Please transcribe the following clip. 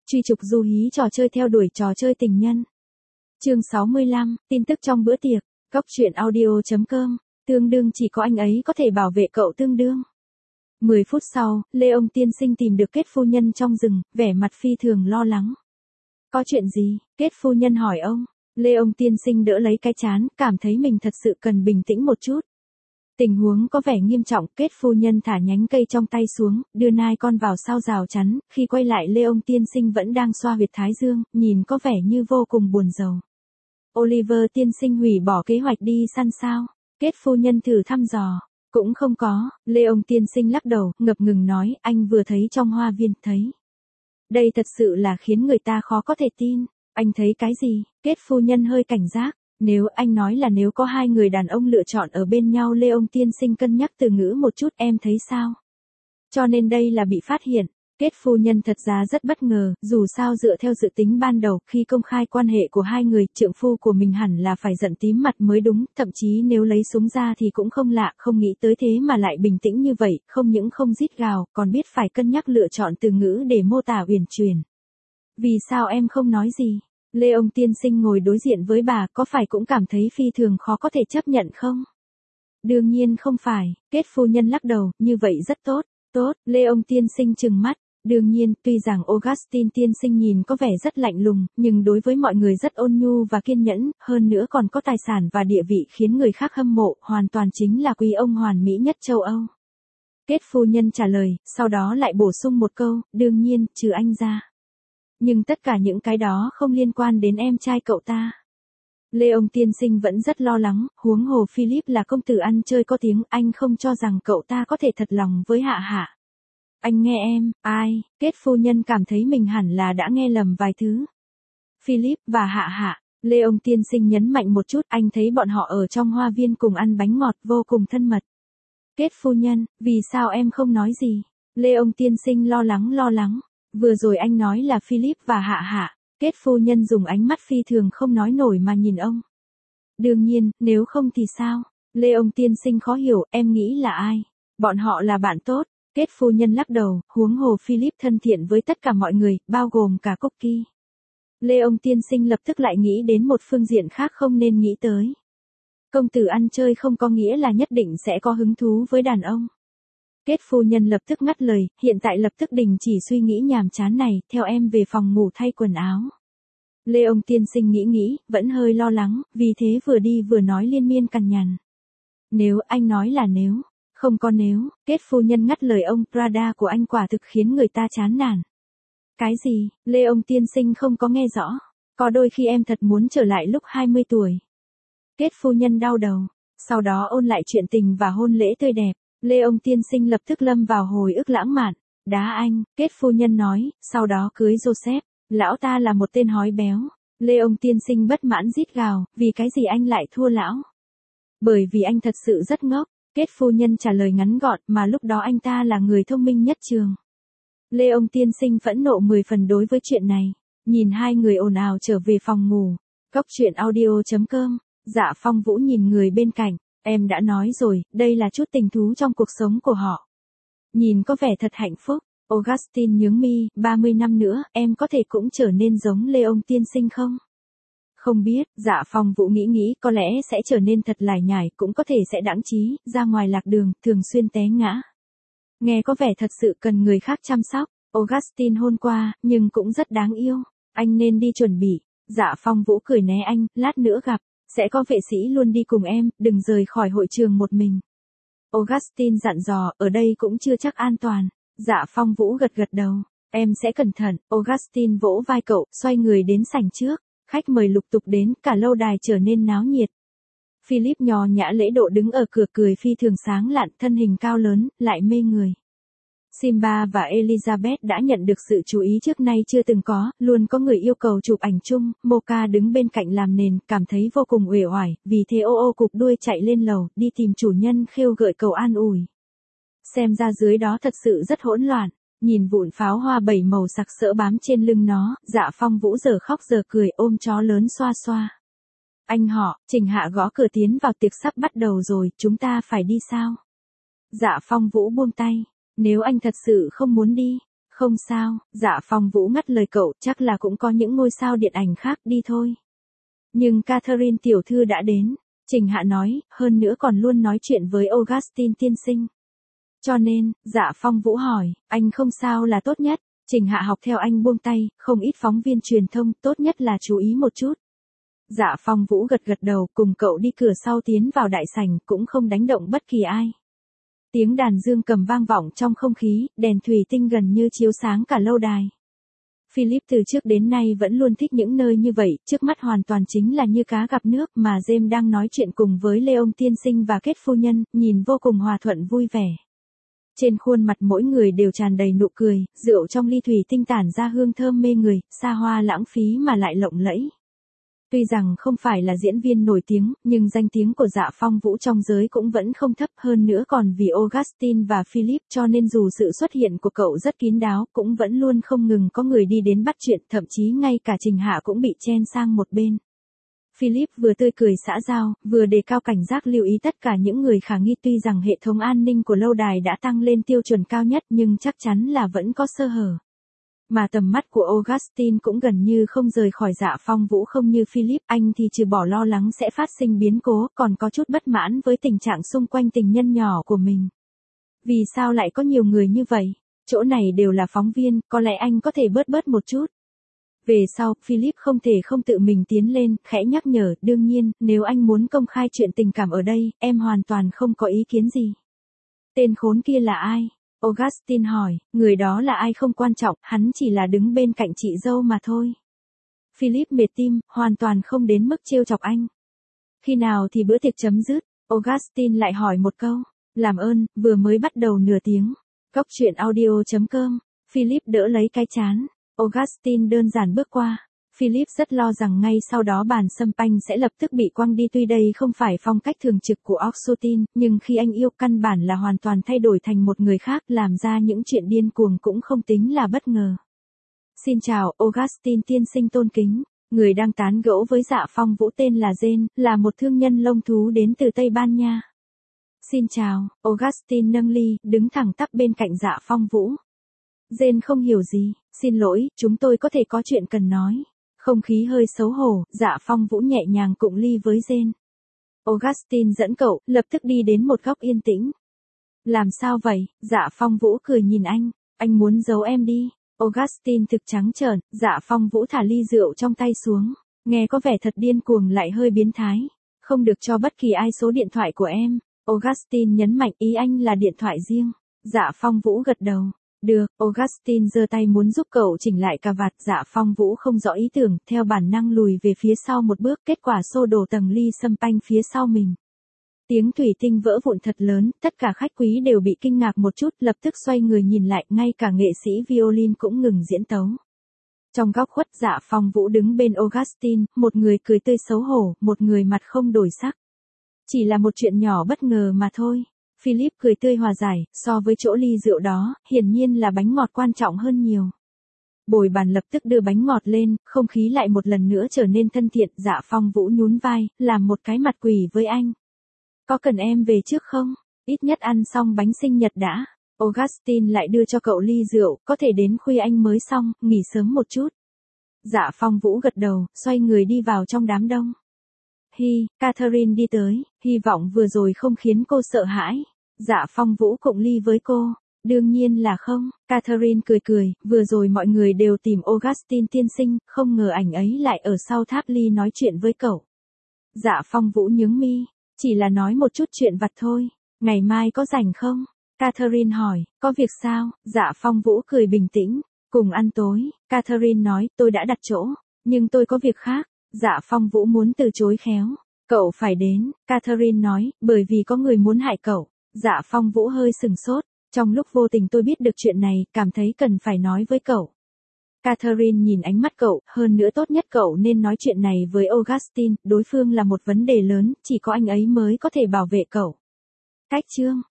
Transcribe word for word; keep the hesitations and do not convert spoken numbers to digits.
Truy trục du hí trò chơi theo đuổi trò chơi tình nhân. Chương sáu mươi lăm, tin tức trong bữa tiệc, góc truyện audio chấm com, tương đương chỉ có anh ấy có thể bảo vệ cậu tương đương. Mười phút sau, Lê ông tiên sinh tìm được Kết phu nhân trong rừng, vẻ mặt phi thường lo lắng. Có chuyện gì? Kết phu nhân hỏi ông. Lê ông tiên sinh đỡ lấy cái trán, cảm thấy mình thật sự cần bình tĩnh một chút. Tình huống có vẻ nghiêm trọng, Kết phu nhân thả nhánh cây trong tay xuống, đưa nai con vào sau rào chắn, khi quay lại Lê ông tiên sinh vẫn đang xoa huyệt thái dương, nhìn có vẻ như vô cùng buồn rầu. Oliver tiên sinh hủy bỏ kế hoạch đi săn sao? Kết phu nhân thử thăm dò. Cũng không có, Lê ông tiên sinh lắc đầu, ngập ngừng nói, anh vừa thấy trong hoa viên, thấy. Đây thật sự là khiến người ta khó có thể tin. Anh thấy cái gì? Kết phu nhân hơi cảnh giác. Nếu anh nói là nếu có hai người đàn ông lựa chọn ở bên nhau, Lê ông tiên sinh cân nhắc từ ngữ một chút, em thấy sao? Cho nên đây là bị phát hiện. Kết phu nhân thật ra rất bất ngờ, dù sao dựa theo dự tính ban đầu, khi công khai quan hệ của hai người, trượng phu của mình hẳn là phải giận tím mặt mới đúng, thậm chí nếu lấy súng ra thì cũng không lạ, không nghĩ tới thế mà lại bình tĩnh như vậy, không những không rít gào, còn biết phải cân nhắc lựa chọn từ ngữ để mô tả uyển chuyển. Vì sao em không nói gì? Lê ông tiên sinh ngồi đối diện với bà, có phải cũng cảm thấy phi thường khó có thể chấp nhận không? Đương nhiên không phải, Kết phu nhân lắc đầu, như vậy rất tốt, tốt, Lê ông tiên sinh trừng mắt. Đương nhiên, tuy rằng Augustine tiên sinh nhìn có vẻ rất lạnh lùng, nhưng đối với mọi người rất ôn nhu và kiên nhẫn, hơn nữa còn có tài sản và địa vị khiến người khác hâm mộ, hoàn toàn chính là quý ông hoàn mỹ nhất châu Âu. Kết phu nhân trả lời, sau đó lại bổ sung một câu, đương nhiên, trừ anh ra. Nhưng tất cả những cái đó không liên quan đến em trai cậu ta. Lê ông tiên sinh vẫn rất lo lắng, huống hồ Philip là công tử ăn chơi có tiếng, anh không cho rằng cậu ta có thể thật lòng với Hạ Hạ. Anh nghe em, ai? Kết phu nhân cảm thấy mình hẳn là đã nghe lầm vài thứ. Philip và Hạ Hạ, Lê ông tiên sinh nhấn mạnh một chút, anh thấy bọn họ ở trong hoa viên cùng ăn bánh ngọt vô cùng thân mật. Kết phu nhân, vì sao em không nói gì? Lê ông tiên sinh lo lắng lo lắng. Vừa rồi anh nói là Philip và Hạ Hạ. Kết phu nhân dùng ánh mắt phi thường không nói nổi mà nhìn ông. Đương nhiên, nếu không thì sao? Lê ông tiên sinh khó hiểu, em nghĩ là ai? Bọn họ là bạn tốt. Kết phu nhân lắc đầu, huống hồ Philip thân thiện với tất cả mọi người, bao gồm cả Cookie. Lê ông tiên sinh lập tức lại nghĩ đến một phương diện khác không nên nghĩ tới. Công tử ăn chơi không có nghĩa là nhất định sẽ có hứng thú với đàn ông. Kết phu nhân lập tức ngắt lời, hiện tại lập tức đình chỉ suy nghĩ nhàm chán này, theo em về phòng ngủ thay quần áo. Lê ông tiên sinh nghĩ nghĩ, vẫn hơi lo lắng, vì thế vừa đi vừa nói liên miên cằn nhằn. Nếu anh nói là nếu. Không có nếu, Kết phu nhân ngắt lời ông, Prada của anh quả thực khiến người ta chán nản. Cái gì? Lê ông tiên sinh không có nghe rõ. Có đôi khi em thật muốn trở lại lúc hai mươi tuổi. Kết phu nhân đau đầu. Sau đó ôn lại chuyện tình và hôn lễ tươi đẹp. Lê ông tiên sinh lập tức lâm vào hồi ức lãng mạn. Đá anh, Kết phu nhân nói, sau đó cưới Joseph. Lão ta là một tên hói béo. Lê ông tiên sinh bất mãn rít gào, vì cái gì anh lại thua lão? Bởi vì anh thật sự rất ngốc. Kết phu nhân trả lời ngắn gọn, mà lúc đó anh ta là người thông minh nhất trường. Lê ông tiên sinh phẫn nộ mười phần đối với chuyện này. Nhìn hai người ồn ào trở về phòng ngủ. Góc truyện audio chấm com. Dạ Phong Vũ nhìn người bên cạnh. Em đã nói rồi, đây là chút tình thú trong cuộc sống của họ. Nhìn có vẻ thật hạnh phúc. Augustine nhướng mi, ba mươi năm nữa, em có thể cũng trở nên giống Lê ông tiên sinh không? Không biết, Dạ Phong Vũ nghĩ nghĩ, có lẽ sẽ trở nên thật lải nhải, cũng có thể sẽ đãng trí, ra ngoài lạc đường, thường xuyên té ngã. Nghe có vẻ thật sự cần người khác chăm sóc. Augustine hôn qua, nhưng cũng rất đáng yêu. Anh nên đi chuẩn bị. Dạ Phong Vũ cười né anh, lát nữa gặp. Sẽ có vệ sĩ luôn đi cùng em, đừng rời khỏi hội trường một mình. Augustine dặn dò, ở đây cũng chưa chắc an toàn. Dạ Phong Vũ gật gật đầu. Em sẽ cẩn thận. Augustine vỗ vai cậu, xoay người đến sảnh trước. Khách mời lục tục đến, cả lâu đài trở nên náo nhiệt. Philip nhò nhã lễ độ đứng ở cửa cười phi thường sáng lạn, thân hình cao lớn, lại mê người. Simba và Elizabeth đã nhận được sự chú ý trước nay chưa từng có, luôn có người yêu cầu chụp ảnh chung, Mocha đứng bên cạnh làm nền, cảm thấy vô cùng uể oải, vì thế ô ô cụp đuôi chạy lên lầu, đi tìm chủ nhân khêu gợi cầu an ủi. Xem ra dưới đó thật sự rất hỗn loạn. Nhìn vụn pháo hoa bảy màu sặc sỡ bám trên lưng nó, Dạ Phong Vũ giờ khóc giờ cười ôm chó lớn xoa xoa. Anh họ, Trình Hạ gõ cửa tiến vào, tiệc sắp bắt đầu rồi, chúng ta phải đi sao? Dạ Phong Vũ buông tay. Nếu anh thật sự không muốn đi, Không sao, Dạ Phong Vũ ngắt lời cậu, chắc là cũng có những ngôi sao điện ảnh khác, đi thôi. Nhưng Catherine tiểu thư đã đến, Trình Hạ nói, hơn nữa còn luôn nói chuyện với Augustine tiên sinh. Cho nên, Dạ Phong Vũ hỏi, anh không sao là tốt nhất. Trình Hạ học theo anh buông tay, không ít phóng viên truyền thông, tốt nhất là chú ý một chút. Dạ Phong Vũ gật gật đầu, cùng cậu đi cửa sau tiến vào đại sảnh, cũng không đánh động bất kỳ ai. Tiếng đàn dương cầm vang vọng trong không khí, đèn thủy tinh gần như chiếu sáng cả lâu đài. Philip từ trước đến nay vẫn luôn thích những nơi như vậy, trước mắt hoàn toàn chính là như cá gặp nước, mà James đang nói chuyện cùng với Leon tiên sinh và kết phu nhân, nhìn vô cùng hòa thuận vui vẻ. Trên khuôn mặt mỗi người đều tràn đầy nụ cười, rượu trong ly thủy tinh tản ra hương thơm mê người, xa hoa lãng phí mà lại lộng lẫy. Tuy rằng không phải là diễn viên nổi tiếng, nhưng danh tiếng của Dạ Phong Vũ trong giới cũng vẫn không thấp, hơn nữa còn vì Augustine và Philip, cho nên dù sự xuất hiện của cậu rất kín đáo, cũng vẫn luôn không ngừng có người đi đến bắt chuyện, thậm chí ngay cả Trình Hạ cũng bị chen sang một bên. Philip vừa tươi cười xã giao, vừa đề cao cảnh giác lưu ý tất cả những người khả nghi, tuy rằng hệ thống an ninh của lâu đài đã tăng lên tiêu chuẩn cao nhất nhưng chắc chắn là vẫn có sơ hở. Mà tầm mắt của Augustine cũng gần như không rời khỏi Dạ Phong Vũ, không như Philip, anh thì trừ bỏ lo lắng sẽ phát sinh biến cố, còn có chút bất mãn với tình trạng xung quanh tình nhân nhỏ của mình. Vì sao lại có nhiều người như vậy? Chỗ này đều là phóng viên, có lẽ anh có thể bớt bớt một chút. Về sau, Philip không thể không tự mình tiến lên, khẽ nhắc nhở, đương nhiên, nếu anh muốn công khai chuyện tình cảm ở đây, em hoàn toàn không có ý kiến gì. Tên khốn kia là ai? Augustine hỏi, người đó là ai không quan trọng, hắn chỉ là đứng bên cạnh chị dâu mà thôi. Philip mệt tim, hoàn toàn không đến mức trêu chọc anh. Khi nào thì bữa tiệc chấm dứt? Augustine lại hỏi một câu. Làm ơn, vừa mới bắt đầu nửa tiếng. Cóc truyện audio chấm com. Philip đỡ lấy cái chán. Augustine đơn giản bước qua. Philip rất lo rằng ngay sau đó bàn sâm panh sẽ lập tức bị quăng đi, tuy đây không phải phong cách thường trực của Augustine, nhưng khi anh yêu căn bản là hoàn toàn thay đổi thành một người khác, làm ra những chuyện điên cuồng cũng không tính là bất ngờ. Xin chào, Augustine tiên sinh tôn kính. Người đang tán gẫu với Dạ Phong Vũ tên là Jane, là một thương nhân lông thú đến từ Tây Ban Nha. Xin chào, Augustine nâng ly, đứng thẳng tắp bên cạnh Dạ Phong Vũ. Jane không hiểu gì, xin lỗi, chúng tôi có thể có chuyện cần nói. Không khí hơi xấu hổ, Dạ Phong Vũ nhẹ nhàng cụng ly với Jane. Augustine dẫn cậu, lập tức đi đến một góc yên tĩnh. Làm sao vậy? Dạ Phong Vũ cười nhìn anh, anh muốn giấu em đi. Augustine thực trắng trợn, Dạ Phong Vũ thả ly rượu trong tay xuống, nghe có vẻ thật điên cuồng lại hơi biến thái. Không được cho bất kỳ ai số điện thoại của em. Augustine nhấn mạnh, ý anh là điện thoại riêng. Dạ Phong Vũ gật đầu. Được, Augustine giơ tay muốn giúp cậu chỉnh lại cà vạt, Dạ Phong Vũ không rõ ý tưởng, theo bản năng lùi về phía sau một bước, kết quả xô đổ tầng ly sâm panh phía sau mình. Tiếng thủy tinh vỡ vụn thật lớn, tất cả khách quý đều bị kinh ngạc một chút, lập tức xoay người nhìn lại, ngay cả nghệ sĩ violin cũng ngừng diễn tấu. Trong góc khuất, Dạ Phong Vũ đứng bên Augustine, một người cười tươi xấu hổ, một người mặt không đổi sắc. Chỉ là một chuyện nhỏ bất ngờ mà thôi. Philip cười tươi hòa giải, so với chỗ ly rượu đó, hiển nhiên là bánh ngọt quan trọng hơn nhiều. Bồi bàn lập tức đưa bánh ngọt lên, không khí lại một lần nữa trở nên thân thiện, Dạ Phong Vũ nhún vai, làm một cái mặt quỷ với anh. Có cần em về trước không? Ít nhất ăn xong bánh sinh nhật đã. Augustine lại đưa cho cậu ly rượu, có thể đến khuya anh mới xong, nghỉ sớm một chút. Dạ Phong Vũ gật đầu, xoay người đi vào trong đám đông. Hi, Catherine đi tới, hy vọng vừa rồi không khiến cô sợ hãi. Dạ Phong Vũ cụng ly với cô. Đương nhiên là không, Catherine cười cười, vừa rồi mọi người đều tìm Augustine tiên sinh, không ngờ ảnh ấy lại ở sau tháp ly nói chuyện với cậu. Dạ Phong Vũ nhướng mi, chỉ là nói một chút chuyện vặt thôi, ngày mai có rảnh không? Catherine hỏi, có việc sao? Dạ Phong Vũ cười bình tĩnh, cùng ăn tối. Catherine nói, tôi đã đặt chỗ, nhưng tôi có việc khác. Dạ Phong Vũ muốn từ chối khéo. Cậu phải đến, Catherine nói, bởi vì có người muốn hại cậu. Dạ Phong Vũ hơi sừng sốt, trong lúc vô tình tôi biết được chuyện này, cảm thấy cần phải nói với cậu. Catherine nhìn ánh mắt cậu, hơn nữa tốt nhất cậu nên nói chuyện này với Augustine, đối phương là một vấn đề lớn, chỉ có anh ấy mới có thể bảo vệ cậu. Cách chương